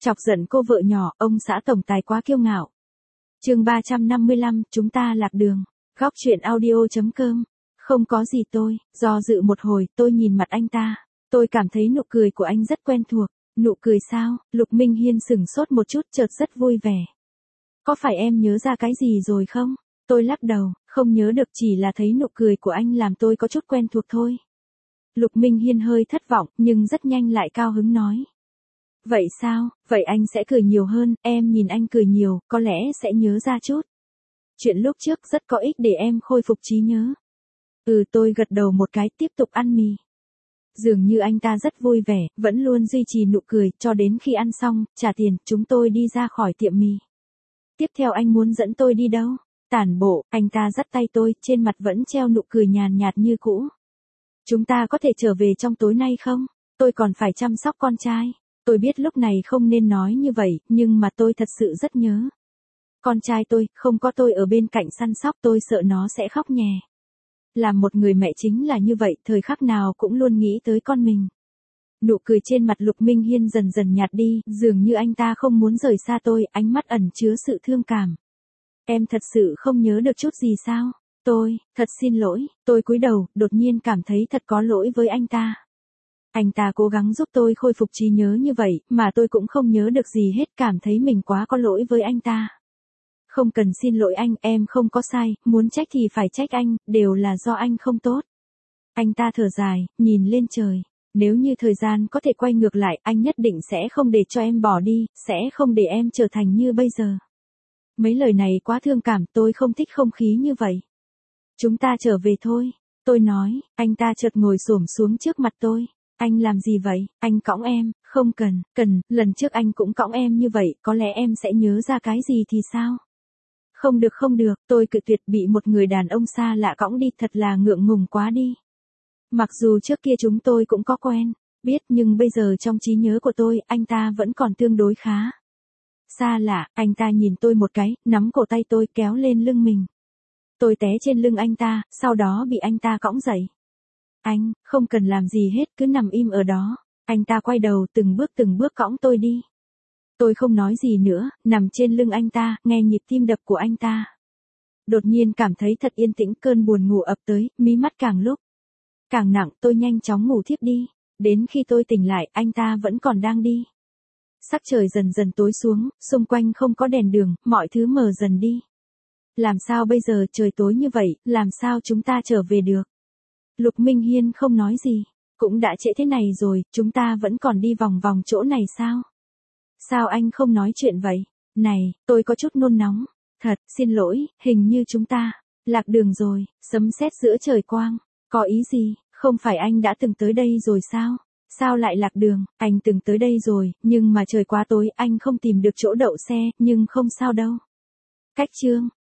Chọc giận cô vợ nhỏ, ông xã tổng tài quá kiêu ngạo. Chương 355, chúng ta lạc đường. Góc truyện audio.com. Không có gì tôi, do dự một hồi, tôi nhìn mặt anh ta. Tôi cảm thấy nụ cười của anh rất quen thuộc. Nụ cười sao? Lục Minh Hiên sửng sốt một chút, chợt rất vui vẻ. Có phải em nhớ ra cái gì rồi không? Tôi lắc đầu, không nhớ được, chỉ là thấy nụ cười của anh làm tôi có chút quen thuộc thôi. Lục Minh Hiên hơi thất vọng, nhưng rất nhanh lại cao hứng nói. Vậy sao, vậy anh sẽ cười nhiều hơn, em nhìn anh cười nhiều, có lẽ sẽ nhớ ra chút. Chuyện lúc trước rất có ích để em khôi phục trí nhớ. Tôi gật đầu một cái, tiếp tục ăn mì. Dường như anh ta rất vui vẻ, vẫn luôn duy trì nụ cười, cho đến khi ăn xong, trả tiền, chúng tôi đi ra khỏi tiệm mì. Tiếp theo anh muốn dẫn tôi đi đâu? Tản bộ, anh ta dắt tay tôi, trên mặt vẫn treo nụ cười nhàn nhạt như cũ. Chúng ta có thể trở về trong tối nay không? Tôi còn phải chăm sóc con trai. Tôi biết lúc này không nên nói như vậy, nhưng mà tôi thật sự rất nhớ. Con trai tôi, không có tôi ở bên cạnh săn sóc, tôi sợ nó sẽ khóc nhè. Làm một người mẹ chính là như vậy, thời khắc nào cũng luôn nghĩ tới con mình. Nụ cười trên mặt Lục Minh Hiên dần dần nhạt đi, dường như anh ta không muốn rời xa tôi, ánh mắt ẩn chứa sự thương cảm. Em thật sự không nhớ được chút gì sao? Thật xin lỗi, tôi cúi đầu, đột nhiên cảm thấy thật có lỗi với anh ta. Anh ta cố gắng giúp tôi khôi phục trí nhớ như vậy, mà tôi cũng không nhớ được gì hết, cảm thấy mình quá có lỗi với anh ta. Không cần xin lỗi anh, em không có sai, muốn trách thì phải trách anh, đều là do anh không tốt. Anh ta thở dài, nhìn lên trời. Nếu như thời gian có thể quay ngược lại, anh nhất định sẽ không để cho em bỏ đi, sẽ không để em trở thành như bây giờ. Mấy lời này quá thương cảm, tôi không thích không khí như vậy. Chúng ta trở về thôi. Tôi nói, anh ta chợt ngồi xổm xuống trước mặt tôi. Anh làm gì vậy? Anh cõng em, không cần, lần trước anh cũng cõng em như vậy, có lẽ em sẽ nhớ ra cái gì thì sao? Không được, tôi cự tuyệt, bị một người đàn ông xa lạ cõng đi, thật là ngượng ngùng quá đi. Mặc dù trước kia chúng tôi cũng có quen, biết, nhưng bây giờ trong trí nhớ của tôi, anh ta vẫn còn tương đối khá. Xa lạ, anh ta nhìn tôi một cái, nắm cổ tay tôi kéo lên lưng mình. Tôi té trên lưng anh ta, sau đó bị anh ta cõng dậy. Anh, không cần làm gì hết, cứ nằm im ở đó. Anh ta quay đầu từng bước cõng tôi đi. Tôi không nói gì nữa, nằm trên lưng anh ta, nghe nhịp tim đập của anh ta. Đột nhiên cảm thấy thật yên tĩnh, cơn buồn ngủ ập tới, mí mắt càng lúc càng nặng, tôi nhanh chóng ngủ thiếp đi. Đến khi tôi tỉnh lại, anh ta vẫn còn đang đi. Sắc trời dần dần tối xuống, xung quanh không có đèn đường, mọi thứ mờ dần đi. Làm sao bây giờ, trời tối như vậy, làm sao chúng ta trở về được? Lục Minh Hiên không nói gì. Cũng đã trễ thế này rồi, chúng ta vẫn còn đi vòng vòng chỗ này sao? Sao anh không nói chuyện vậy? Này, tôi có chút nôn nóng. Thật, xin lỗi, hình như chúng ta lạc đường rồi, sấm sét giữa trời quang. Có ý gì? Không phải anh đã từng tới đây rồi sao? Sao lại lạc đường? Anh từng tới đây rồi, nhưng mà trời quá tối, anh không tìm được chỗ đậu xe, nhưng không sao đâu. Cách chương